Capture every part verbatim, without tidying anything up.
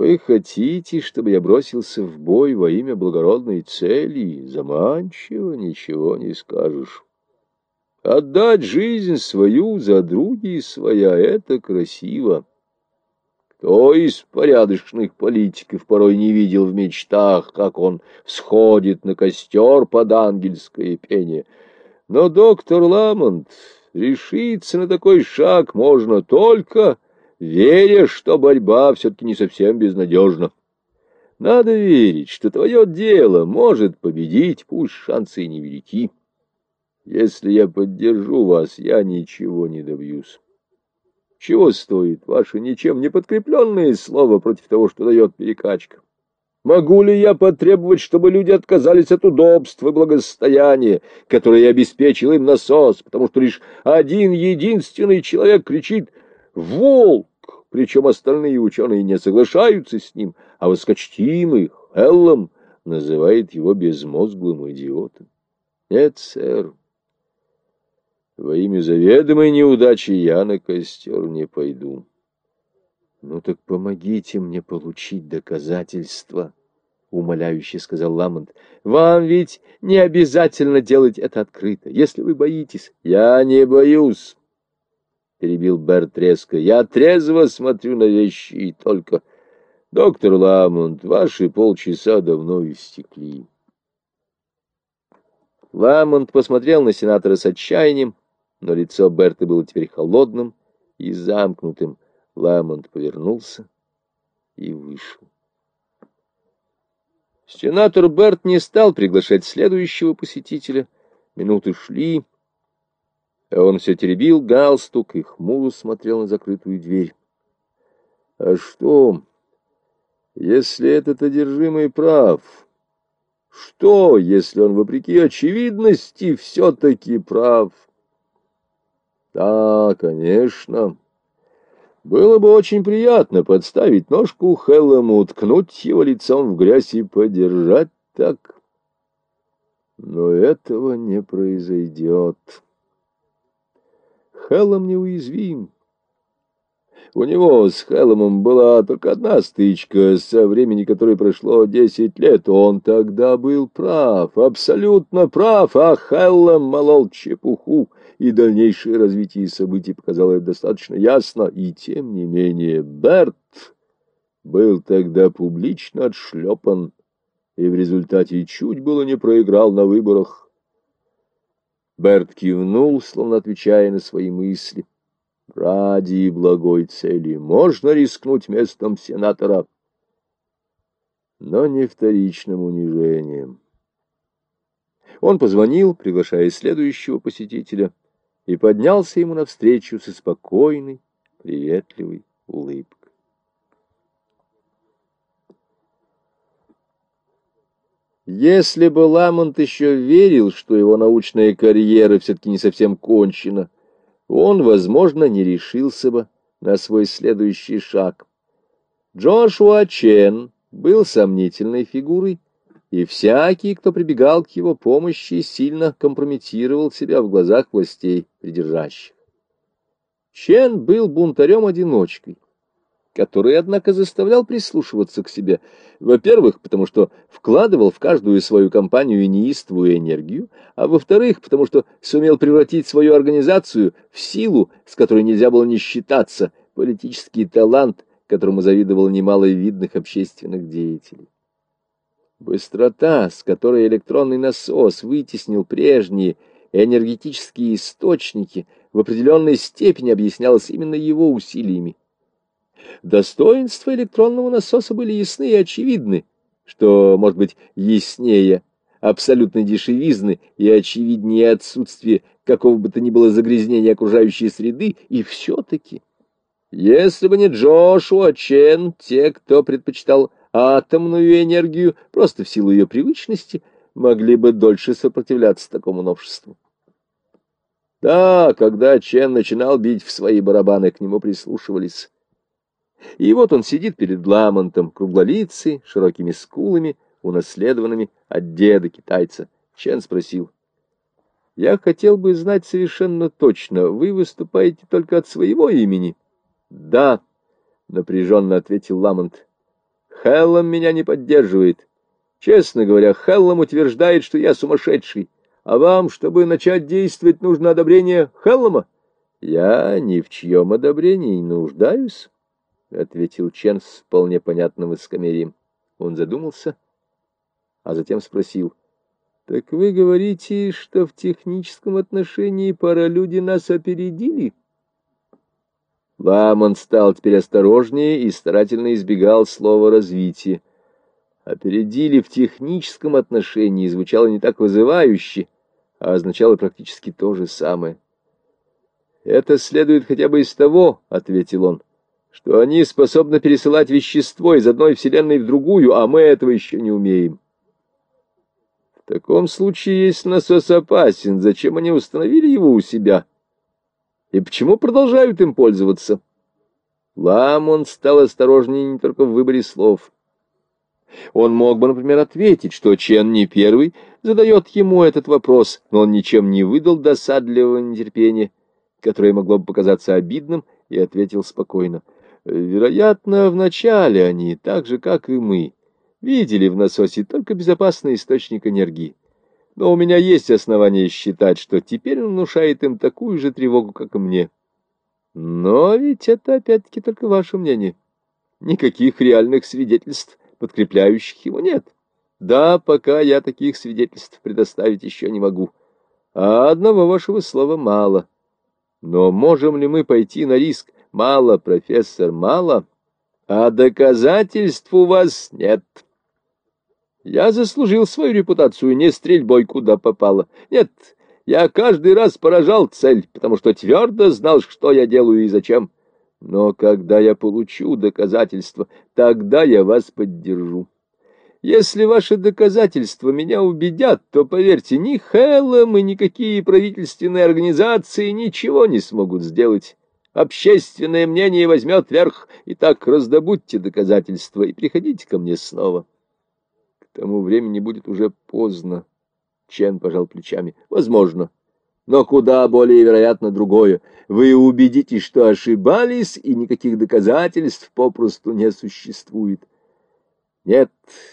Вы хотите, чтобы я бросился в бой во имя благородной цели? Заманчиво, ничего не скажешь. Отдать жизнь свою за другие своя — это красиво. Кто из порядочных политиков порой не видел в мечтах, как он всходит на костер под ангельское пение? Но, доктор Ламонт, решиться на такой шаг можно только веря, что борьба все-таки не совсем безнадежна. Надо верить, что твое дело может победить, пусть шансы и невелики. Если я поддержу вас, я ничего не добьюсь. Чего стоит ваше ничем не подкрепленное слово против того, что дает перекачка? Могу ли я потребовать, чтобы люди отказались от удобства и благосостояния, которое обеспечил им насос, потому что лишь один единственный человек кричит «Волк!», причем остальные ученые не соглашаются с ним, а высокочтимый Хеллом называет его безмозглым идиотом? Нет, сэр. Во имя заведомой неудачи я на костер не пойду. — Ну так помогите мне получить доказательства, — умоляюще сказал Ламонт. — Вам ведь не обязательно делать это открыто, если вы боитесь. — Я не боюсь, — перебил Берт резко. — Я трезво смотрю на вещи и только... Доктор Ламонт, ваши полчаса давно истекли. Ламонт посмотрел на сенатора с отчаянием, но лицо Берта было теперь холодным и замкнутым. Ламонт повернулся и вышел. Сенатор Берт не стал приглашать следующего посетителя. Минуты шли, а он все теребил галстук и хмуро смотрел на закрытую дверь. А что, если этот одержимый прав? Что, если он, вопреки очевидности, все-таки прав? Да, конечно. Было бы очень приятно подставить ножку Хеллому, уткнуть его лицом в грязь и подержать так. Но этого не произойдет. Хеллом неуязвим. У него с Хелломом была только одна стычка, со времени которой прошло десять лет. Он тогда был прав, абсолютно прав, а Хеллом молол чепуху, и дальнейшее развитие событий показало это достаточно ясно. И тем не менее Берт был тогда публично отшлепан, и в результате чуть было не проиграл на выборах. Берт кивнул, словно отвечая на свои мысли. Ради благой цели можно рискнуть местом сенатора, но не вторичным унижением. Он позвонил, приглашая следующего посетителя, и поднялся ему навстречу со спокойной, приветливой улыбкой. Если бы Ламонт еще верил, что его научная карьера все-таки не совсем кончена, он, возможно, не решился бы на свой следующий шаг. Джошуа Чен был сомнительной фигурой, и всякий, кто прибегал к его помощи, сильно компрометировал себя в глазах властей придержащих. Чен был бунтарем-одиночкой, который, однако, заставлял прислушиваться к себе, во-первых, потому что вкладывал в каждую свою компанию неистовую энергию, а во-вторых, потому что сумел превратить свою организацию в силу, с которой нельзя было не считаться, политический талант, которому завидовало немало видных общественных деятелей. Быстрота, с которой электронный насос вытеснил прежние энергетические источники, в определенной степени объяснялась именно его усилиями. Достоинства электронного насоса были ясны и очевидны, что, может быть, яснее абсолютной дешевизны и очевиднее отсутствие какого бы то ни было загрязнения окружающей среды, и все-таки, если бы не Джошуа Чен, те, кто предпочитал атомную энергию, просто в силу ее привычности, могли бы дольше сопротивляться такому новшеству. Да, когда Чен начинал бить в свои барабаны, к нему прислушивались. И вот он сидит перед Ламонтом, круглолицый, широкими скулами, унаследованными от деда-китайца. Чен спросил: «Я хотел бы знать совершенно точно, вы выступаете только от своего имени?» «Да», — напряженно ответил Ламонт. Хеллам меня не поддерживает. Честно говоря, Хеллам утверждает, что я сумасшедший. А вам, чтобы начать действовать, нужно одобрение Хеллама? Я ни в чьем одобрении не нуждаюсь, — ответил Чен с вполне понятным высокомерием. Он задумался, а затем спросил: — Так вы говорите, что в техническом отношении паралюди нас опередили? Ламонт стал теперь осторожнее и старательно избегал слова «развитие». Опередили в техническом отношении звучало не так вызывающе, а означало практически то же самое. «Это следует хотя бы из того, — ответил он, — что они способны пересылать вещество из одной вселенной в другую, а мы этого еще не умеем. В таком случае, если насос опасен, зачем они установили его у себя? И почему продолжают им пользоваться?» Ламонт стал осторожнее не только в выборе слов. Он мог бы, например, ответить, что Чен не первый задает ему этот вопрос, но он ничем не выдал досадливого нетерпения, которое могло бы показаться обидным, и ответил спокойно: «Вероятно, вначале они, так же, как и мы, видели в насосе только безопасный источник энергии. Но у меня есть основания считать, что теперь он внушает им такую же тревогу, как и мне. Но ведь это опять-таки только ваше мнение. Никаких реальных свидетельств, подкрепляющих его, нет. Да, пока я таких свидетельств предоставить еще не могу. А одного вашего слова мало. Но можем ли мы пойти на риск? Мало, профессор, мало. А доказательств у вас нет. Я заслужил свою репутацию не стрельбой куда попало. Нет, я каждый раз поражал цель, потому что твердо знал, что я делаю и зачем. Но когда я получу доказательства, тогда я вас поддержу. Если ваши доказательства меня убедят, то, поверьте, ни Хеллам и никакие правительственные организации ничего не смогут сделать. Общественное мнение возьмет верх. Итак, раздобудьте доказательства и приходите ко мне снова. К тому времени будет уже поздно. Чен пожал плечами. Возможно. Но куда более вероятно другое. Вы убедитесь, что ошибались, и никаких доказательств попросту не существует. Нет,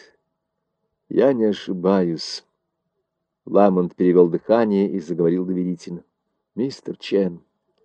я не ошибаюсь. Ламонт перевел дыхание и заговорил доверительно. Мистер Чен,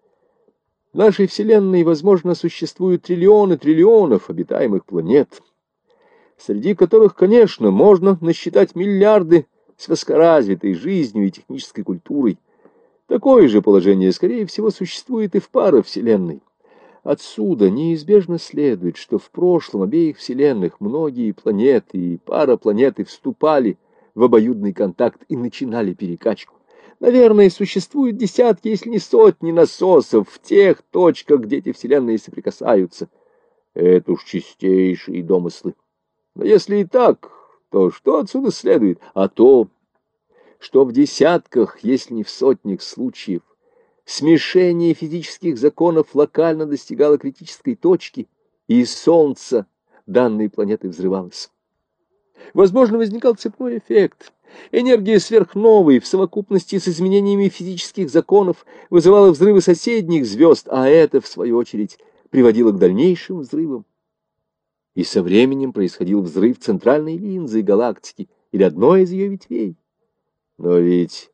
в нашей Вселенной, возможно, существуют триллионы триллионов обитаемых планет, среди которых, конечно, можно насчитать миллиарды с высокоразвитой жизнью и технической культурой. Такое же положение, скорее всего, существует и в паравселенной. Отсюда неизбежно следует, что в прошлом обеих вселенных многие планеты и парапланеты вступали в обоюдный контакт и начинали перекачку. Наверное, существуют десятки, если не сотни насосов в тех точках, где эти вселенные соприкасаются. Это уж чистейшие домыслы. Но если и так, то что отсюда следует? А то, что в десятках, если не в сотнях случаев, смешение физических законов локально достигало критической точки, и из Солнца данной планеты взрывалось. Возможно, возникал цепной эффект. Энергия сверхновой в совокупности с изменениями физических законов вызывала взрывы соседних звезд, а это, в свою очередь, приводило к дальнейшим взрывам. И со временем происходил взрыв центральной линзы галактики или одной из ее ветвей. Но ведь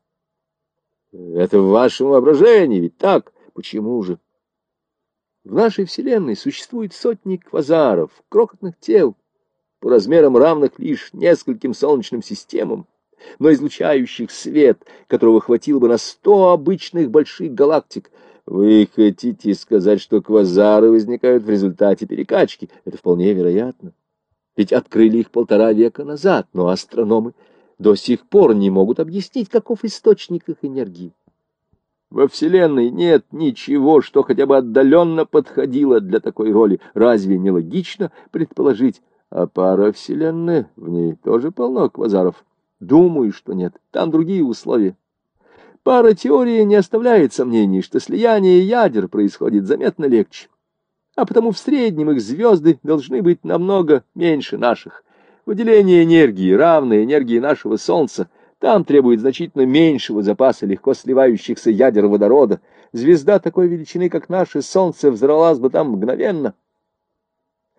это в вашем воображении, ведь так? Почему же? В нашей Вселенной существует сотни квазаров, крохотных тел, по размерам равных лишь нескольким солнечным системам, но излучающих свет, которого хватило бы на сто обычных больших галактик. Вы хотите сказать, что квазары возникают в результате перекачки? Это вполне вероятно. Ведь открыли их полтора века назад, но астрономы до сих пор не могут объяснить, каков источник их энергии. Во Вселенной нет ничего, что хотя бы отдаленно подходило для такой роли. Разве не логично предположить? А паравселенная, в ней тоже полно квазаров. Думаю, что нет. Там другие условия. Паратеория не оставляет сомнений, что слияние ядер происходит заметно легче. А потому в среднем их звезды должны быть намного меньше наших. Выделение энергии, равной энергии нашего Солнца, там требует значительно меньшего запаса легко сливающихся ядер водорода. Звезда такой величины, как наше Солнце, взорвалась бы там мгновенно.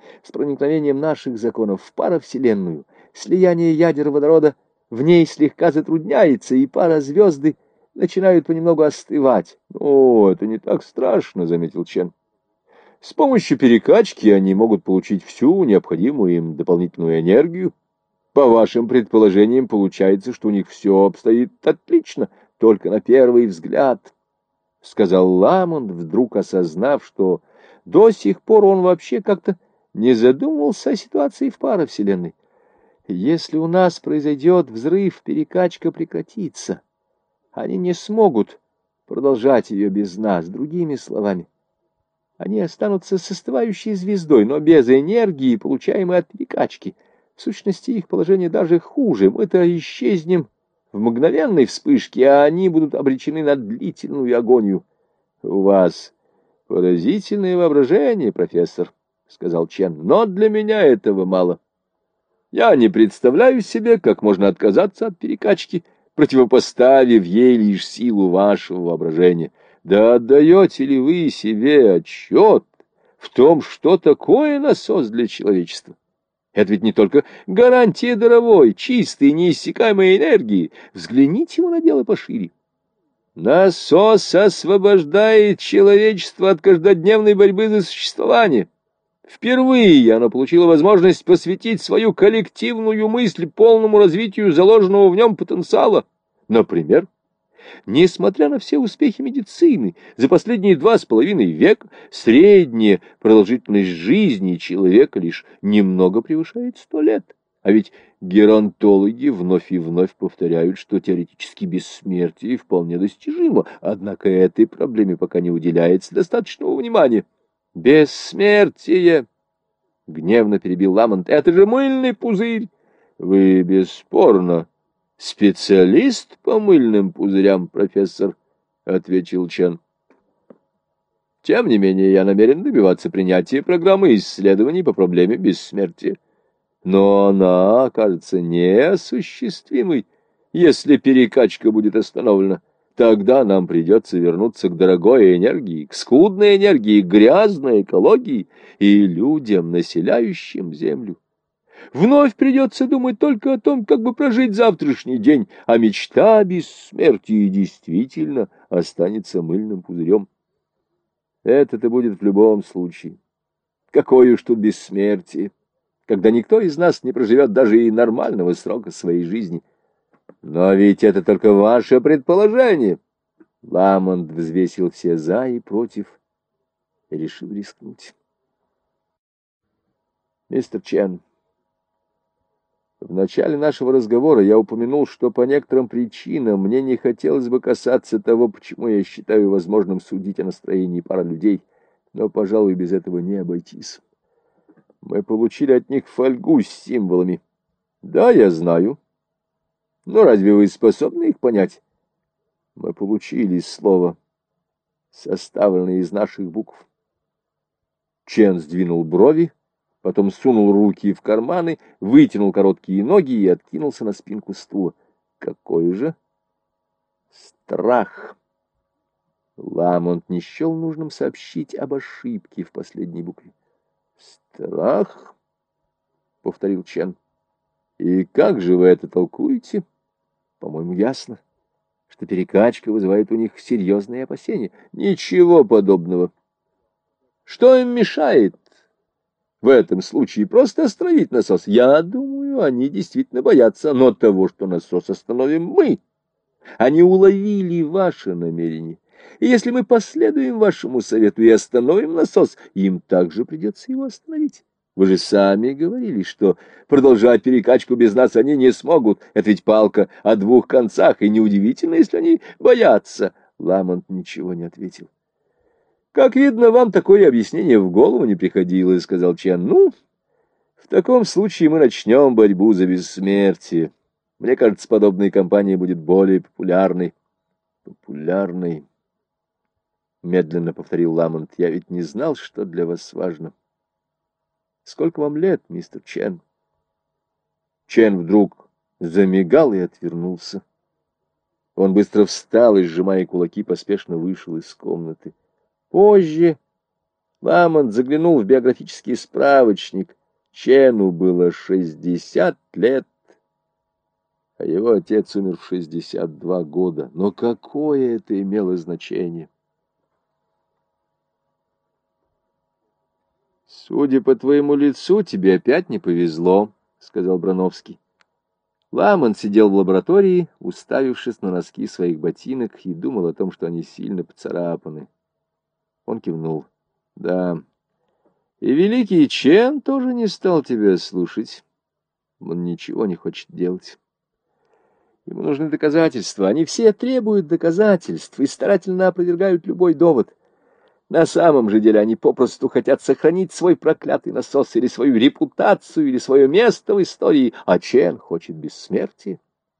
С проникновением наших законов в паровселенную слияние ядер водорода в ней слегка затрудняется, и пара звезды начинают понемногу остывать. — О, это не так страшно, — заметил Чен. — С помощью перекачки они могут получить всю необходимую им дополнительную энергию. По вашим предположениям, получается, что у них все обстоит отлично, только на первый взгляд, — сказал Ламонт, вдруг осознав, что до сих пор он вообще как-то не задумывался о ситуации в паровселенной. Если у нас произойдет взрыв, перекачка прекратится. Они не смогут продолжать ее без нас. Другими словами, они останутся с остывающей звездой, но без энергии, получаемой от перекачки. В сущности, их положение даже хуже. Мы-то исчезнем в мгновенной вспышке, а они будут обречены на длительную агонию. — У вас поразительное воображение, профессор, — сказал Чен, — но для меня этого мало. Я не представляю себе, как можно отказаться от перекачки, противопоставив ей лишь силу вашего воображения. Да отдаете ли вы себе отчет в том, что такое насос для человечества? Это ведь не только гарантия даровой, чистой, неиссякаемой энергии. Взгляните его на дело пошире. Насос освобождает человечество от каждодневной борьбы за существование. Впервые оно получило возможность посвятить свою коллективную мысль полному развитию заложенного в нем потенциала. Например, несмотря на все успехи медицины, за последние два с половиной века средняя продолжительность жизни человека лишь немного превышает сто лет. А ведь геронтологи вновь и вновь повторяют, что теоретически бессмертие вполне достижимо, однако этой проблеме пока не уделяется достаточного внимания. «Бессмертие!» — гневно перебил Ламонт. «Это же мыльный пузырь!» «Вы, бесспорно, специалист по мыльным пузырям, профессор», — ответил Чен. «Тем не менее, я намерен добиваться принятия программы исследований по проблеме бессмертия. Но она окажется неосуществимой, если перекачка будет остановлена. Тогда нам придется вернуться к дорогой энергии, к скудной энергии, к грязной экологии и людям, населяющим Землю. Вновь придется думать только о том, как бы прожить завтрашний день, а мечта о бессмертии действительно останется мыльным пузырем. Это-то будет в любом случае. Какое уж тут бессмертие, когда никто из нас не проживет даже и нормального срока своей жизни. Но ведь это только ваше предположение. Ламонт взвесил все «за» и «против» и решил рискнуть. Мистер Чен, в начале нашего разговора я упомянул, что по некоторым причинам мне не хотелось бы касаться того, почему я считаю возможным судить о настроении пары людей, но, пожалуй, без этого не обойтись. Мы получили от них фольгу с символами. Да, я знаю. Но разве вы способны их понять? Мы получили слово, составленное из наших букв. Чен сдвинул брови, потом сунул руки в карманы, вытянул короткие ноги и откинулся на спинку стула. Какой же страх! Ламонт не счел нужным сообщить об ошибке в последней букве. «Страх?» — повторил Чен. «И как же вы это толкуете?» «По-моему, ясно, что перекачка вызывает у них серьезные опасения». «Ничего подобного. Что им мешает в этом случае просто остановить насос? Я думаю, они действительно боятся, но того, что насос остановим мы. Они уловили ваше намерение. И если мы последуем вашему совету и остановим насос, им также придется его остановить. Вы же сами говорили, что продолжать перекачку без нас они не смогут. Это ведь палка о двух концах, и неудивительно, если они боятся». Ламонт ничего не ответил. «Как видно, вам такое объяснение в голову не приходило», — сказал Чен. «Ну, в таком случае мы начнем борьбу за бессмертие. Мне кажется, подобная кампания будет более популярной». «Популярной», — медленно повторил Ламонт. «Я ведь не знал, что для вас важно. Сколько вам лет, мистер Чен?» Чен вдруг замигал и отвернулся. Он быстро встал и, сжимая кулаки, поспешно вышел из комнаты. Позже Ламонт заглянул в биографический справочник. Чену было шестьдесят лет, а его отец умер в шестьдесят два года. Но какое это имело значение? «Судя по твоему лицу, тебе опять не повезло», — сказал Брановский. Ламонт сидел в лаборатории, уставившись на носки своих ботинок, и думал о том, что они сильно поцарапаны. Он кивнул. «Да, и великий Чен тоже не стал тебя слушать. Он ничего не хочет делать. Ему нужны доказательства. Они все требуют доказательств и старательно опровергают любой довод. На самом же деле они попросту хотят сохранить свой проклятый насос или свою репутацию, или свое место в истории, а Чен хочет бессмертия.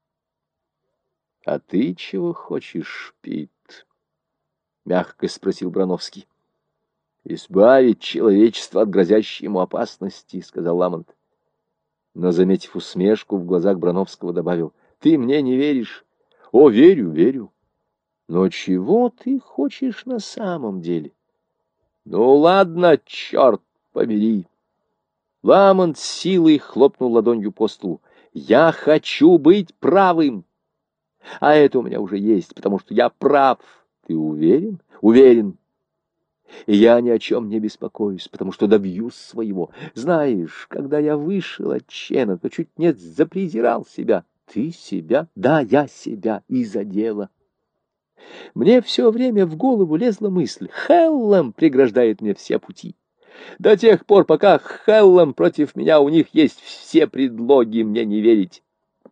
А ты чего хочешь, Пит? — мягко спросил Брановский. — Избавить человечество от грозящей ему опасности, — сказал Ламонт. Но, заметив усмешку, в глазах Брановского добавил: — Ты мне не веришь? — О, верю, верю. Но чего ты хочешь на самом деле? — Ну, ладно, черт побери. Ламонт с силой хлопнул ладонью по столу. — Я хочу быть правым. А это у меня уже есть, потому что я прав. Ты уверен? Уверен. И я ни о чем не беспокоюсь, потому что добьюсь своего. Знаешь, когда я вышел от Чена, то чуть не запрезирал себя. Ты себя? Да, я себя и задела. Мне все время в голову лезла мысль: Хеллам преграждает мне все пути. До тех пор, пока Хеллам против меня, у них есть все предлоги мне не верить.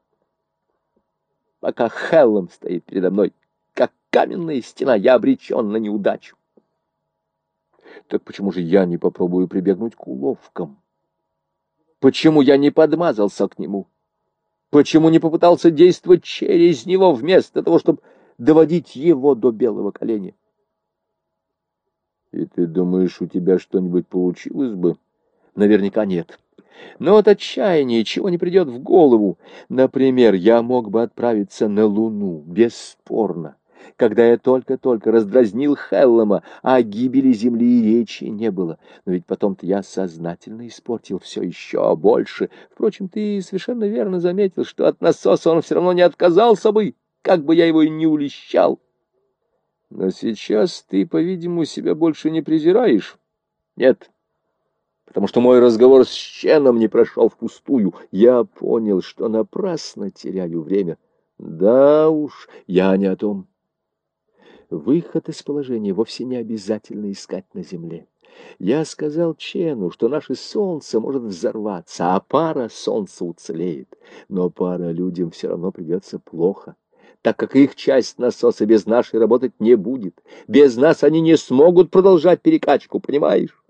Пока Хеллам стоит передо мной, как каменная стена, я обречен на неудачу. Так почему же я не попробую прибегнуть к уловкам? Почему я не подмазался к нему? Почему не попытался действовать через него, вместо того, чтобы доводить его до белого коленя? И ты думаешь, у тебя что-нибудь получилось бы? Наверняка нет. Но от отчаяния чего не придет в голову. Например, я мог бы отправиться на Луну, бесспорно, когда я только-только раздразнил Хеллама, а о гибели Земли и речи не было. Но ведь потом-то я сознательно испортил все еще больше. Впрочем, ты совершенно верно заметил, что от насоса он все равно не отказался бы, как бы я его и не улещал. Но сейчас ты, по-видимому, себя больше не презираешь. Нет, потому что мой разговор с Ченом не прошел впустую. Я понял, что напрасно теряю время. Да уж, я не о том. Выход из положения вовсе не обязательно искать на земле. Я сказал Чену, что наше солнце может взорваться, а пара солнца уцелеет. Но пара людям все равно придется плохо, так как их часть насоса без нашей работать не будет. Без нас они не смогут продолжать перекачку, понимаешь?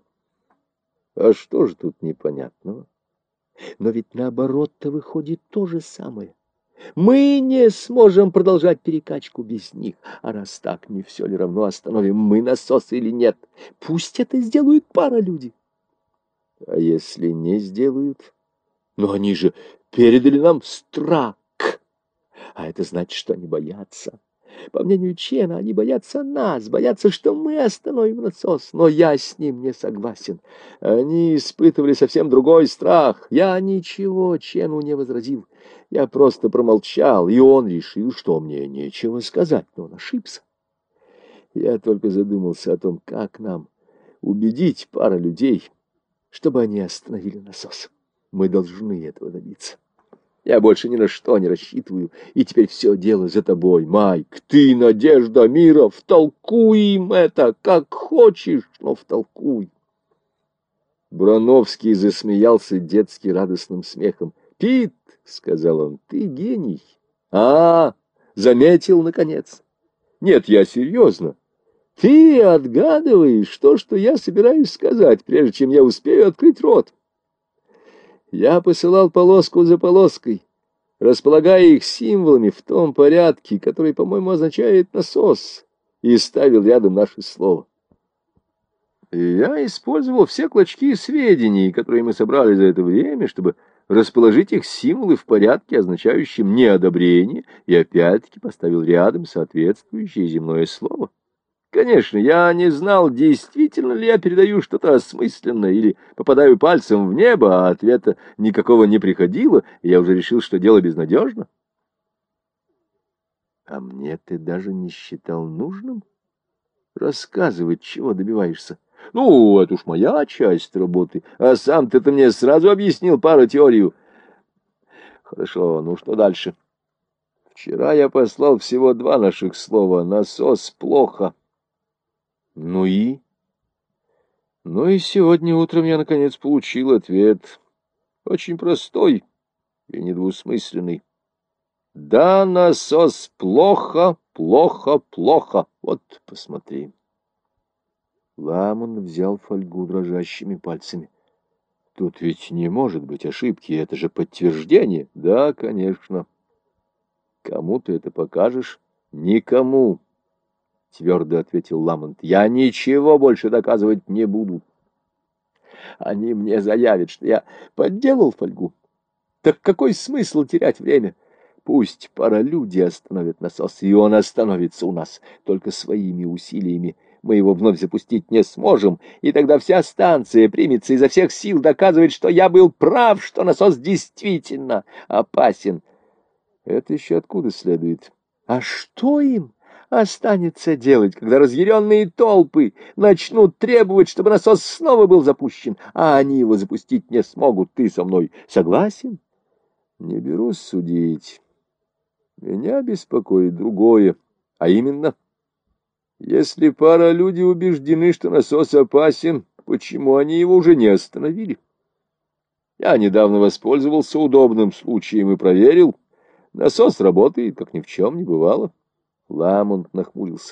А что же тут непонятного? Но ведь наоборот-то выходит то же самое. Мы не сможем продолжать перекачку без них. А раз так, не все ли равно, остановим мы насос или нет? Пусть это сделают пара люди. А если не сделают? Но они же передали нам страх. А это значит, что они боятся. По мнению Чена, они боятся нас, боятся, что мы остановим насос. Но я с ним не согласен. Они испытывали совсем другой страх. Я ничего Чену не возразил. Я просто промолчал, и он решил, что мне нечего сказать, но он ошибся. Я только задумался о том, как нам убедить пару людей, чтобы они остановили насос. Мы должны этого добиться. Я больше ни на что не рассчитываю, и теперь все дело за тобой, Майк. Ты — надежда мира, втолкуй им это, как хочешь, но втолкуй. Брановский засмеялся детски радостным смехом. «Пит, — сказал он, — ты гений. А, заметил, наконец. Нет, я серьезно. Ты отгадываешь то, что я собираюсь сказать, прежде чем я успею открыть рот. Я посылал полоску за полоской, располагая их символами в том порядке, который, по-моему, означает насос, и ставил рядом наше слово. И я использовал все клочки сведений, которые мы собрали за это время, чтобы расположить их символы в порядке, означающем неодобрение, и опять-таки поставил рядом соответствующее земное слово. Конечно, я не знал, действительно ли я передаю что-то осмысленное или попадаю пальцем в небо, а ответа никакого не приходило, и я уже решил, что дело безнадежно. А мне ты даже не считал нужным рассказывать, чего добиваешься. Ну, это уж моя часть работы, а сам ты-то мне сразу объяснил пару теорию. Хорошо, ну что дальше? Вчера я послал всего два наших слова. Насос плохо. Ну и? Ну и сегодня утром я, наконец, получил ответ. Очень простой и недвусмысленный. Да, насос плохо, плохо, плохо. Вот, посмотри. Ламон взял фольгу дрожащими пальцами. Тут ведь не может быть ошибки, это же подтверждение. Да, конечно. Кому ты это покажешь? Никому, твердо ответил Ламонт. Я ничего больше доказывать не буду. Они мне заявят, что я подделал фольгу. Так какой смысл терять время? Пусть паралюди остановят насос, и он остановится у нас. Только своими усилиями мы его вновь запустить не сможем, и тогда вся станция примется изо всех сил доказывать, что я был прав, что насос действительно опасен. Это еще откуда следует? А что им останется делать, когда разъяренные толпы начнут требовать, чтобы насос снова был запущен, а они его запустить не смогут? Ты со мной согласен? Не берусь судить. Меня беспокоит другое, а именно, если пара людей убеждены, что насос опасен, почему они его уже не остановили? Я недавно воспользовался удобным случаем и проверил. Насос работает, как ни в чем не бывало. Ламонт нахмурился.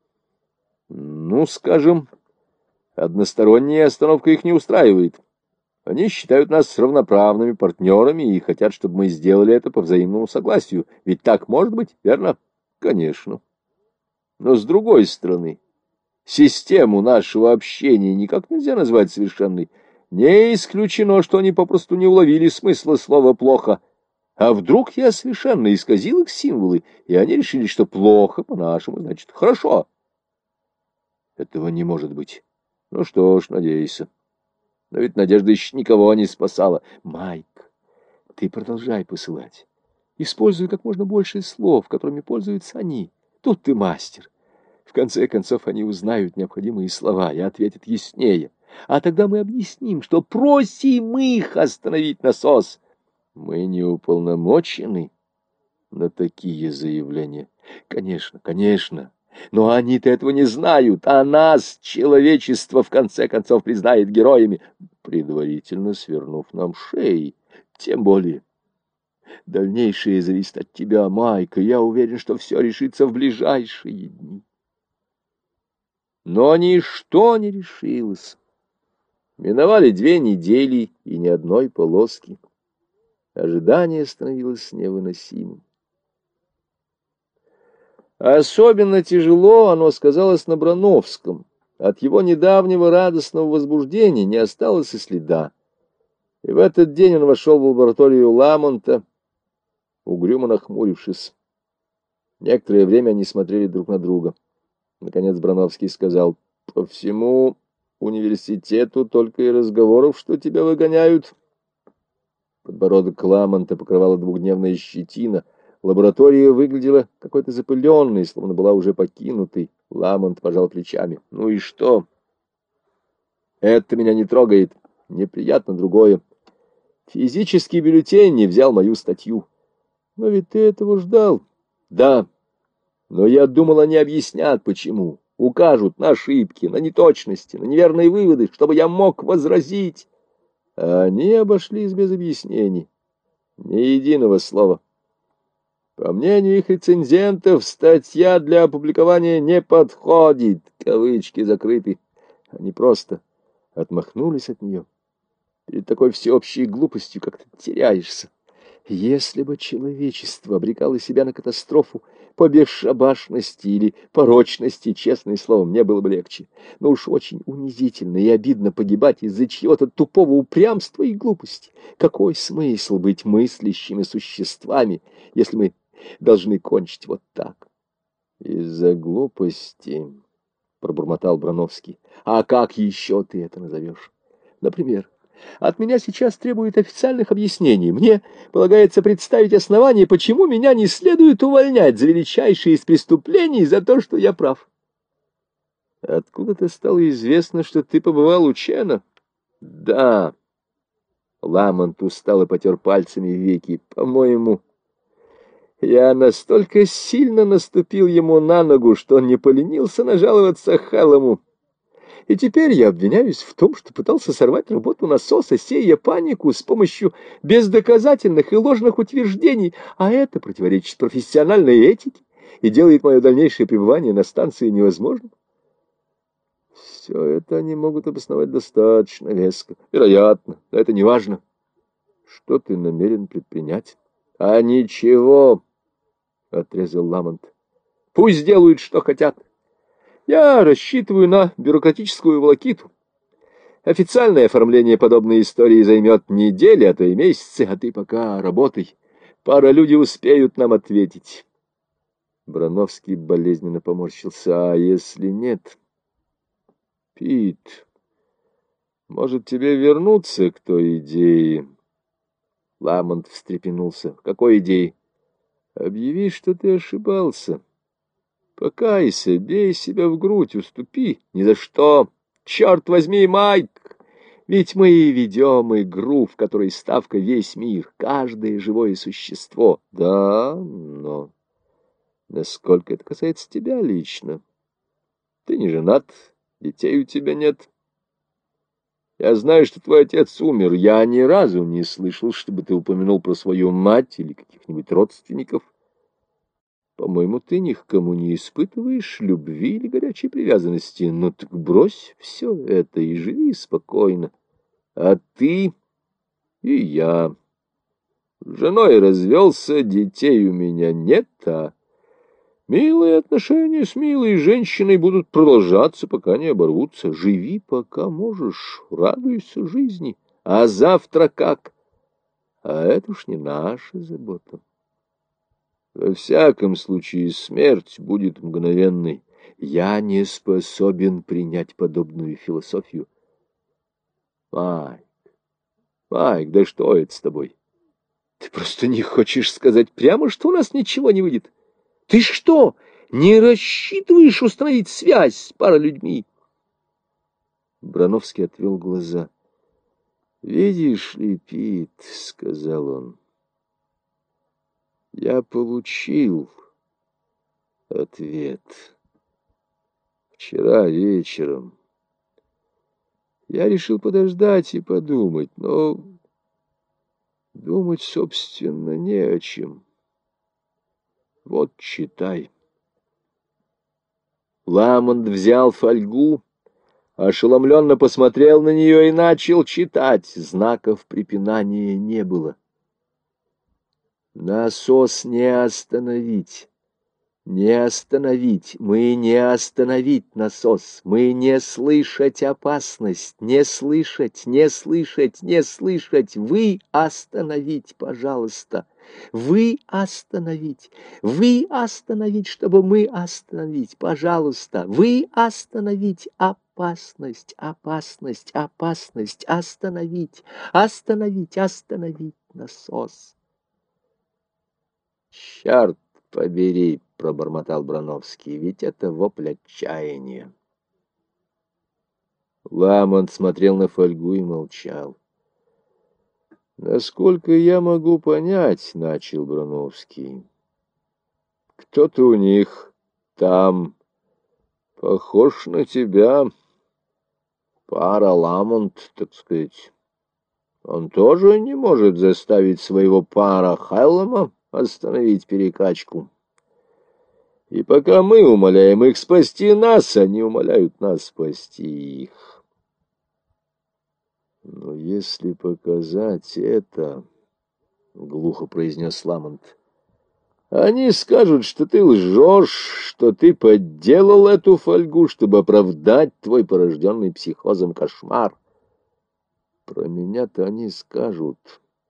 Ну, скажем, односторонняя остановка их не устраивает. Они считают нас равноправными партнерами и хотят, чтобы мы сделали это по взаимному согласию. Ведь так может быть, верно? Конечно. Но с другой стороны, систему нашего общения никак нельзя назвать совершенной. Не исключено, что они попросту не уловили смысла слова «плохо». А вдруг я совершенно исказил их символы, и они решили, что плохо по-нашему, значит, хорошо. Этого не может быть. Ну что ж, надейся. Но ведь надежда еще никого не спасала. Майк, ты продолжай посылать. Используй как можно больше слов, которыми пользуются они. Тут ты мастер. В конце концов, они узнают необходимые слова и ответят яснее. А тогда мы объясним, что просим их остановить насос. Мы не уполномочены на такие заявления. Конечно, конечно. Но они-то этого не знают, а нас человечество в конце концов признает героями, предварительно свернув нам шеи. Тем более, дальнейшее зависит от тебя, Майка. Я уверен, что все решится в ближайшие дни. Но ничто не решилось. Миновали две недели и ни одной полоски. Ожидание становилось невыносимым. Особенно тяжело оно сказалось на Броновском. От его недавнего радостного возбуждения не осталось и следа. И в этот день он вошел в лабораторию Ламонта, угрюмо нахмурившись. Некоторое время они смотрели друг на друга. Наконец Броновский сказал: «По всему университету только и разговоров, что тебя выгоняют». Подбородок Ламонта покрывала двухдневная щетина. Лаборатория выглядела какой-то запыленной, словно была уже покинутой. Ламонт пожал плечами. «Ну и что? Это меня не трогает. Неприятно другое. Физический бюллетень не взял мою статью. Но ведь ты этого ждал». «Да, но я думал, они объяснят, почему. Укажут на ошибки, на неточности, на неверные выводы, чтобы я мог возразить». А они обошлись без объяснений. Ни единого слова. По мнению их рецензентов, статья для опубликования не подходит. Кавычки закрыты. Они просто отмахнулись от нее. Перед такой всеобщей глупостью как-то теряешься. Если бы человечество обрекало себя на катастрофу по бесшабашности или порочности, честное слово, мне было бы легче. Но уж очень унизительно и обидно погибать из-за чьего-то тупого упрямства и глупости. Какой смысл быть мыслящими существами, если мы должны кончить вот так? Из-за глупости. — пробормотал Броновский. «А как еще ты это назовешь? Например, от меня сейчас требуют официальных объяснений. Мне полагается представить основания, почему меня не следует увольнять за величайшее из преступлений, за то, что я прав». «Откуда-то стало известно, что ты побывал у Чена?» «Да». Ламонт устал и потер пальцами веки. «По-моему, я настолько сильно наступил ему на ногу, что он не поленился нажаловаться Халлому. И теперь я обвиняюсь в том, что пытался сорвать работу насоса, сея панику с помощью бездоказательных и ложных утверждений, а это противоречит профессиональной этике и делает мое дальнейшее пребывание на станции невозможным. Все это они могут обосновать достаточно веско. Вероятно, но это не важно. Что ты намерен предпринять? А ничего, — отрезал Ламонт. Пусть делают, что хотят. Я рассчитываю на бюрократическую волокиту. Официальное оформление подобной истории займет недели, а то и месяцы, а ты пока работай. Пара люди успеют нам ответить. Броновский болезненно поморщился. А если нет? Пит, может, тебе вернуться к той идее? Ламонт встрепенулся. Какой идее? Объяви, что ты ошибался. Покайся, бей себя в грудь, уступи. Ни за что. Черт возьми, Майк! Ведь мы ведем игру, в которой ставка весь мир, каждое живое существо. Да, но насколько это касается тебя лично? Ты не женат, детей у тебя нет. Я знаю, что твой отец умер. Я ни разу не слышал, чтобы ты упомянул про свою мать или каких-нибудь родственников. По-моему, ты ни к кому не испытываешь любви или горячей привязанности. Ну так брось все это и живи спокойно. А ты и я. С женой развелся, детей у меня нет, а милые отношения с милой женщиной будут продолжаться, пока не оборвутся. Живи, пока можешь, радуйся жизни. А завтра как? А это уж не наша забота. Во всяком случае, смерть будет мгновенной. Я не способен принять подобную философию. Майк, Майк, да что это с тобой? Ты просто не хочешь сказать прямо, что у нас ничего не выйдет? Ты что, не рассчитываешь установить связь с паралюдьми? Броновский отвел глаза. «Видишь ли, Пит, — сказал он, — я получил ответ вчера вечером. Я решил подождать и подумать, но думать, собственно, не о чем. Вот, читай». Ламонт взял фольгу, ошеломленно посмотрел на нее и начал читать. Знаков препинания не было. Насос не остановить. Не остановить, мы не остановить насос, мы не слышать опасность, не слышать, не слышать, не слышать, вы остановить, пожалуйста, вы остановить, вы остановить, чтобы мы остановить, пожалуйста, вы остановить опасность, опасность, опасность, остановить, остановить, остановить насос. Черт побери, — пробормотал Броновский, — ведь это вопль отчаяния. Ламонт смотрел на фольгу и молчал. «Насколько я могу понять, — начал Броновский, — кто-то у них там похож на тебя, пара Ламонт, так сказать. Он тоже не может заставить своего пара Хайлама остановить перекачку. И пока мы умоляем их спасти нас, они умоляют нас спасти их. Но если показать это, — глухо произнес Ламонт, — они скажут, что ты лжешь, что ты подделал эту фольгу, чтобы оправдать твой порожденный психозом кошмар. Про меня-то они скажут.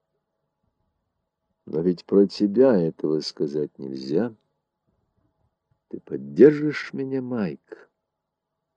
Но ведь про тебя этого сказать нельзя. Ты поддержишь меня, Майк?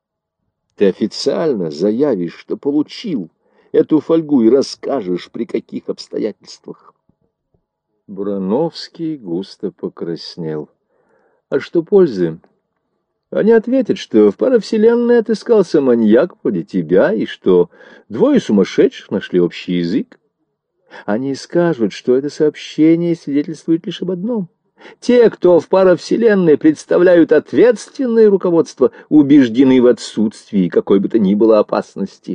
Ты официально заявишь, что получил эту фольгу, и расскажешь, при каких обстоятельствах. Бурановский густо покраснел. А что пользы? Они ответят, что в паравселенной отыскался маньяк вроде тебя, и что двое сумасшедших нашли общий язык. Они скажут, что это сообщение свидетельствует лишь об одном. Те, кто в паравселенной представляют ответственное руководство, убеждены в отсутствии какой бы то ни было опасности.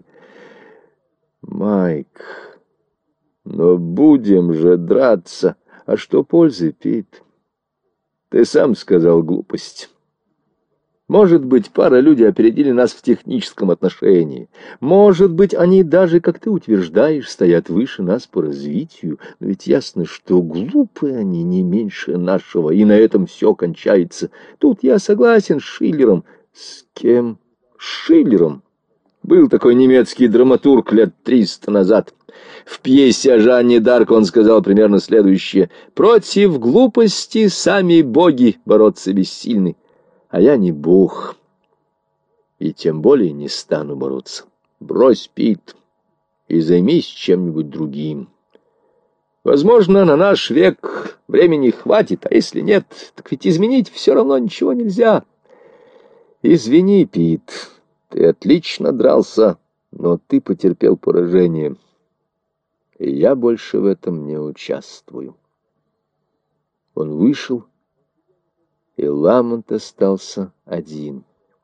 Майк, но будем же драться. А что пользы, Пит? Ты сам сказал глупость. Может быть, пара людей опередили нас в техническом отношении. Может быть, они даже, как ты утверждаешь, стоят выше нас по развитию. Но ведь ясно, что глупые они не меньше нашего, и на этом все кончается. Тут я согласен с Шиллером. С кем? С Шиллером. Был такой немецкий драматург лет триста назад. В пьесе о Жанне д'Арк он сказал примерно следующее: «Против глупости сами боги бороться бессильны». А я не бог, и тем более не стану бороться. Брось, Пит, и займись чем-нибудь другим. Возможно, на наш век времени хватит, а если нет, так ведь изменить все равно ничего нельзя. Извини, Пит, ты отлично дрался, но ты потерпел поражение, и я больше в этом не участвую. Он вышел, и Ламонт остался один.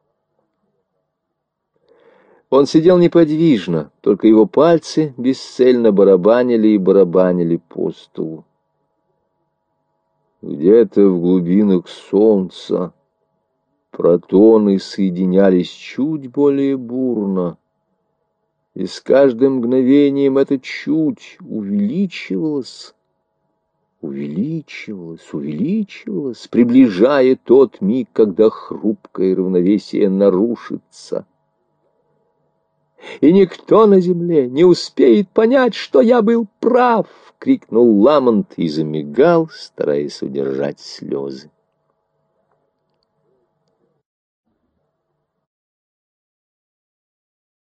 Он сидел неподвижно, только его пальцы бесцельно барабанили и барабанили по столу. Где-то в глубинах солнца протоны соединялись чуть более бурно, и с каждым мгновением это чуть увеличивалось, увеличивалось, увеличивалось, приближая тот миг, когда хрупкое равновесие нарушится. «И никто на земле не успеет понять, что я был прав!» — крикнул Ламонт и замигал, стараясь удержать слезы.